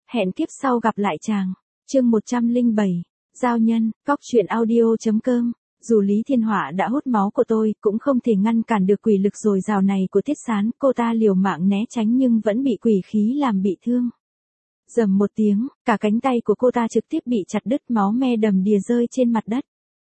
Hẹn kiếp sau gặp lại chàng. Chương 107. Giao nhân, cóc truyện audio.com. Dù Lý Thiên Họa đã hút máu của tôi, cũng không thể ngăn cản được quỷ lực dồi dào này của Tiết Sán, cô ta liều mạng né tránh nhưng vẫn bị quỷ khí làm bị thương. Rầm một tiếng, cả cánh tay của cô ta trực tiếp bị chặt đứt, máu me đầm đìa rơi trên mặt đất.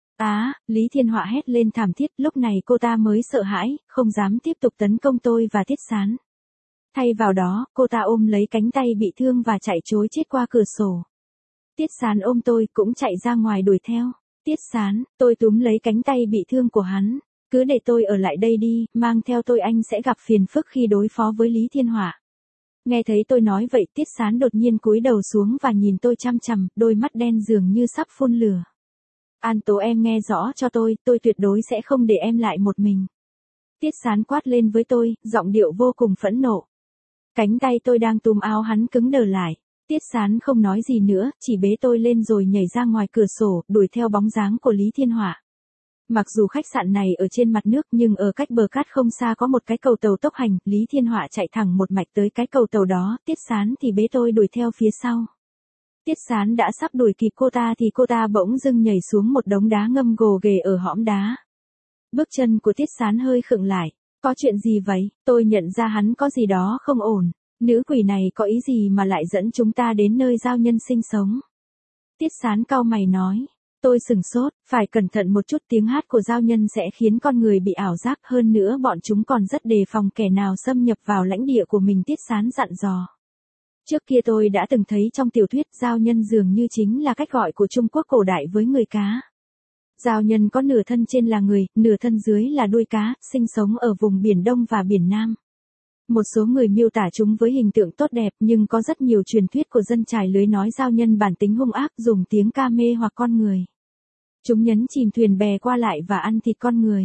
Lý Thiên Họa hét lên thảm thiết, lúc này cô ta mới sợ hãi, không dám tiếp tục tấn công tôi và Tiết Sán. Thay vào đó, cô ta ôm lấy cánh tay bị thương và chạy trối chết qua cửa sổ. Tiết Sán ôm tôi cũng chạy ra ngoài đuổi theo. Tiết Sán, tôi túm lấy cánh tay bị thương của hắn. Cứ để tôi ở lại đây đi, mang theo tôi anh sẽ gặp phiền phức khi đối phó với Lý Thiên Họa. Nghe thấy tôi nói vậy, Tiết Sán đột nhiên cúi đầu xuống và nhìn tôi chăm chằm, đôi mắt đen dường như sắp phun lửa. An Tố, em nghe rõ cho tôi tuyệt đối sẽ không để em lại một mình. Tiết Sán quát lên với tôi, giọng điệu vô cùng phẫn nộ. Cánh tay tôi đang túm áo hắn cứng đờ lại. Tiết Sán không nói gì nữa, chỉ bế tôi lên rồi nhảy ra ngoài cửa sổ, đuổi theo bóng dáng của Lý Thiên Họa. Mặc dù khách sạn này ở trên mặt nước nhưng ở cách bờ cát không xa có một cái cầu tàu tốc hành, Lý Thiên Họa chạy thẳng một mạch tới cái cầu tàu đó, Tiết Sán thì bế tôi đuổi theo phía sau. Tiết Sán đã sắp đuổi kịp cô ta thì cô ta bỗng dưng nhảy xuống một đống đá ngâm gồ ghề ở hõm đá. Bước chân của Tiết Sán hơi khựng lại. Có chuyện gì vậy? Tôi nhận ra hắn có gì đó không ổn. Nữ quỷ này có ý gì mà lại dẫn chúng ta đến nơi giao nhân sinh sống? Tiết Sán cau mày nói. Tôi sửng sốt, phải cẩn thận một chút, tiếng hát của giao nhân sẽ khiến con người bị ảo giác, hơn nữa bọn chúng còn rất đề phòng kẻ nào xâm nhập vào lãnh địa của mình, Tiết Sán dặn dò. Trước kia tôi đã từng thấy trong tiểu thuyết, giao nhân dường như chính là cách gọi của Trung Quốc cổ đại với người cá. Giao nhân có nửa thân trên là người, nửa thân dưới là đuôi cá, sinh sống ở vùng Biển Đông và Biển Nam. Một số người miêu tả chúng với hình tượng tốt đẹp, nhưng có rất nhiều truyền thuyết của dân chài lưới nói giao nhân bản tính hung ác, dùng tiếng ca mê hoặc con người. Chúng nhấn chìm thuyền bè qua lại và ăn thịt con người.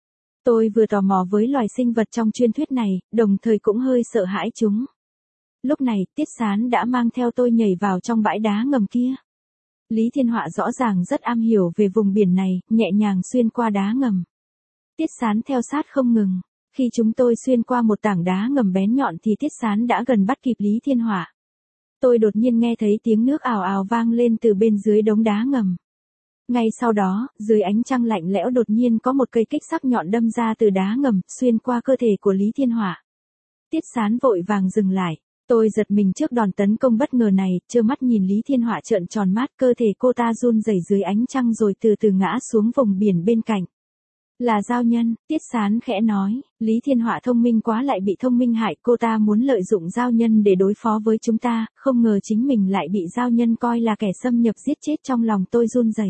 Tôi vừa tò mò với loài sinh vật trong truyền thuyết này, đồng thời cũng hơi sợ hãi chúng. Lúc này, Tiết Sán đã mang theo tôi nhảy vào trong bãi đá ngầm kia. Lý Thiên Họa rõ ràng rất am hiểu về vùng biển này, nhẹ nhàng xuyên qua đá ngầm. Tiết Sán theo sát không ngừng. Khi chúng tôi xuyên qua một tảng đá ngầm bén nhọn thì Tiết Sán đã gần bắt kịp Lý Thiên Họa. Tôi đột nhiên nghe thấy tiếng nước ào ào vang lên từ bên dưới đống đá ngầm. Ngay sau đó, dưới ánh trăng lạnh lẽo đột nhiên có một cây kích sắc nhọn đâm ra từ đá ngầm, xuyên qua cơ thể của Lý Thiên Họa. Tiết Sán vội vàng dừng lại. Tôi giật mình trước đòn tấn công bất ngờ này, trơ mắt nhìn Lý Thiên Họa trợn tròn mắt, cơ thể cô ta run rẩy dưới ánh trăng rồi từ từ ngã xuống vùng biển bên cạnh. Là giao nhân, Tiết Sán khẽ nói, Lý Thiên Họa thông minh quá lại bị thông minh hại, cô ta muốn lợi dụng giao nhân để đối phó với chúng ta, không ngờ chính mình lại bị giao nhân coi là kẻ xâm nhập giết chết. Trong lòng tôi run rẩy.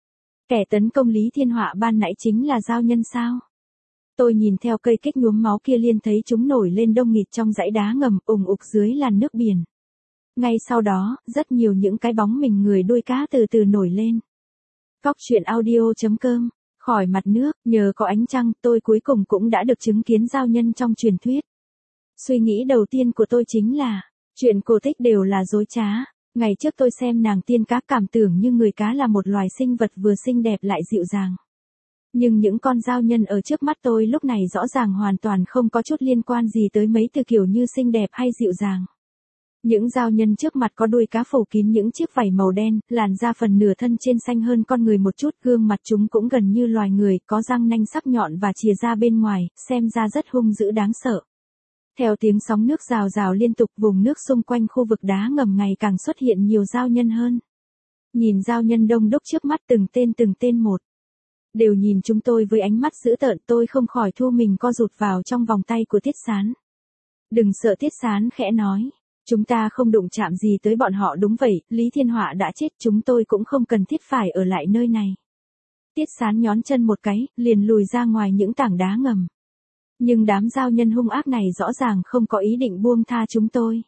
Kẻ tấn công Lý Thiên Họa ban nãy chính là giao nhân sao? Tôi nhìn theo cây kích nhuốm máu kia liền thấy chúng nổi lên đông nghịt trong dãy đá ngầm, ùng ục dưới làn nước biển. Ngay sau đó, rất nhiều những cái bóng mình người đuôi cá từ từ nổi lên. Cóc truyện audio.com. Khỏi mặt nước, nhờ có ánh trăng, tôi cuối cùng cũng đã được chứng kiến giao nhân trong truyền thuyết. Suy nghĩ đầu tiên của tôi chính là, chuyện cổ tích đều là dối trá. Ngày trước tôi xem nàng tiên cá cảm tưởng như người cá là một loài sinh vật vừa xinh đẹp lại dịu dàng. Nhưng những con giao nhân ở trước mắt tôi lúc này rõ ràng hoàn toàn không có chút liên quan gì tới mấy từ kiểu như xinh đẹp hay dịu dàng. Những giao nhân trước mặt có đuôi cá phủ kín những chiếc vảy màu đen, làn da phần nửa thân trên xanh hơn con người một chút, gương mặt chúng cũng gần như loài người, có răng nanh sắc nhọn và chìa ra bên ngoài, xem ra rất hung dữ đáng sợ. Theo tiếng sóng nước rào rào liên tục, vùng nước xung quanh khu vực đá ngầm ngày càng xuất hiện nhiều giao nhân hơn. Nhìn giao nhân đông đúc trước mắt từng tên một. Đều nhìn chúng tôi với ánh mắt dữ tợn, tôi không khỏi thu mình co rụt vào trong vòng tay của Tiết Sán. Đừng sợ, Tiết Sán khẽ nói. Chúng ta không đụng chạm gì tới bọn họ. Đúng vậy, Lý Thiên Họa đã chết, chúng tôi cũng không cần thiết phải ở lại nơi này. Tiết Sán nhón chân một cái, liền lùi ra ngoài những tảng đá ngầm. Nhưng đám giao nhân hung ác này rõ ràng không có ý định buông tha chúng tôi.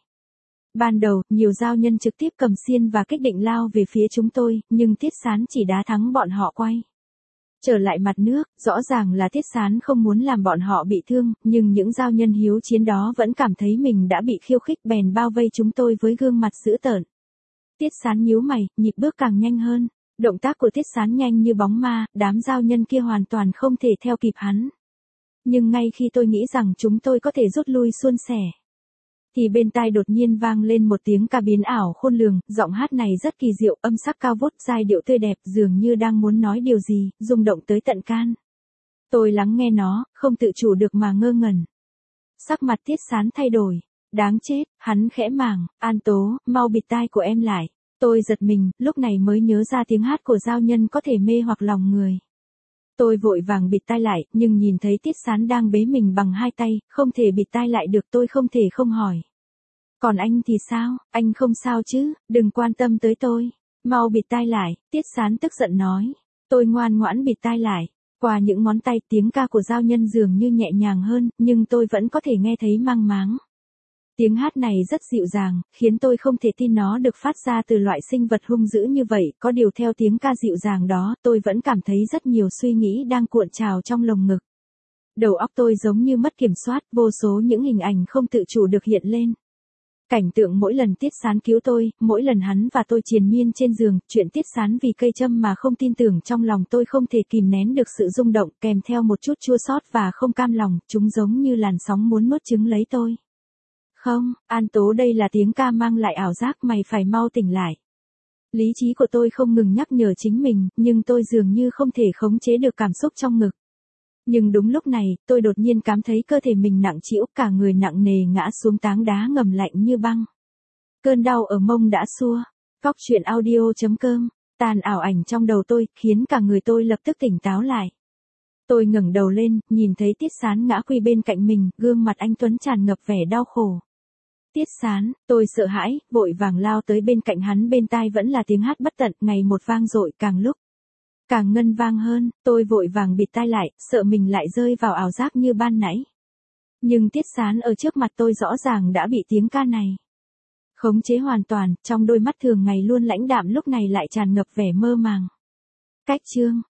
Ban đầu, nhiều giao nhân trực tiếp cầm xiên và kích định lao về phía chúng tôi, nhưng Tiết Sán chỉ đá thắng bọn họ quay trở lại mặt nước. Rõ ràng là Tiết Sán không muốn làm bọn họ bị thương, nhưng những giao nhân hiếu chiến đó vẫn cảm thấy mình đã bị khiêu khích, bèn bao vây chúng tôi với gương mặt dữ tợn. Tiết Sán nhíu mày, nhịp bước càng nhanh hơn. Động tác của Tiết Sán nhanh như bóng ma, đám giao nhân kia hoàn toàn không thể theo kịp hắn. Nhưng ngay khi tôi nghĩ rằng chúng tôi có thể rút lui suôn sẻ, thì bên tai đột nhiên vang lên một tiếng ca biến ảo khôn lường, giọng hát này rất kỳ diệu, âm sắc cao vút, giai điệu tươi đẹp, dường như đang muốn nói điều gì, rung động tới tận can. Tôi lắng nghe nó, không tự chủ được mà ngơ ngẩn. Sắc mặt Tiết Sán thay đổi. Đáng chết, hắn khẽ màng, An Tố, mau bịt tai của em lại. Tôi giật mình, lúc này mới nhớ ra tiếng hát của giao nhân có thể mê hoặc lòng người. Tôi vội vàng bịt tai lại, nhưng nhìn thấy Tiết Sán đang bế mình bằng hai tay, không thể bịt tai lại được, tôi không thể không hỏi. Còn anh thì sao, anh không sao chứ, đừng quan tâm tới tôi. Mau bịt tai lại, Tiết Sán tức giận nói. Tôi ngoan ngoãn bịt tai lại. Qua những ngón tay, tiếng ca của giao nhân dường như nhẹ nhàng hơn, nhưng tôi vẫn có thể nghe thấy mang máng. Tiếng hát này rất dịu dàng, khiến tôi không thể tin nó được phát ra từ loại sinh vật hung dữ như vậy, có điều theo tiếng ca dịu dàng đó, tôi vẫn cảm thấy rất nhiều suy nghĩ đang cuộn trào trong lồng ngực. Đầu óc tôi giống như mất kiểm soát, vô số những hình ảnh không tự chủ được hiện lên. Cảnh tượng mỗi lần Tiết Sán cứu tôi, mỗi lần hắn và tôi triền miên trên giường, chuyện Tiết Sán vì cây châm mà không tin tưởng, trong lòng tôi không thể kìm nén được sự rung động, kèm theo một chút chua xót và không cam lòng, chúng giống như làn sóng muốn nuốt chửng lấy tôi. Không, An Tố, đây là tiếng ca mang lại ảo giác, mày phải mau tỉnh lại. Lý trí của tôi không ngừng nhắc nhở chính mình, nhưng tôi dường như không thể khống chế được cảm xúc trong ngực. Nhưng đúng lúc này, tôi đột nhiên cảm thấy cơ thể mình nặng trĩu, cả người nặng nề ngã xuống tảng đá ngầm lạnh như băng. Cơn đau ở mông đã xua. Góc truyện audio.com, tàn ảo ảnh trong đầu tôi, khiến cả người tôi lập tức tỉnh táo lại. Tôi ngẩng đầu lên, nhìn thấy Tiết Sán ngã quỳ bên cạnh mình, gương mặt anh tuấn tràn ngập vẻ đau khổ. Tiết Sán, tôi sợ hãi, vội vàng lao tới bên cạnh hắn, bên tai vẫn là tiếng hát bất tận, ngày một vang dội, càng lúc càng ngân vang hơn, tôi vội vàng bịt tai lại, sợ mình lại rơi vào ảo giác như ban nãy. Nhưng Tiết Sán ở trước mặt tôi rõ ràng đã bị tiếng ca này khống chế hoàn toàn, trong đôi mắt thường ngày luôn lãnh đạm lúc này lại tràn ngập vẻ mơ màng. Cách chương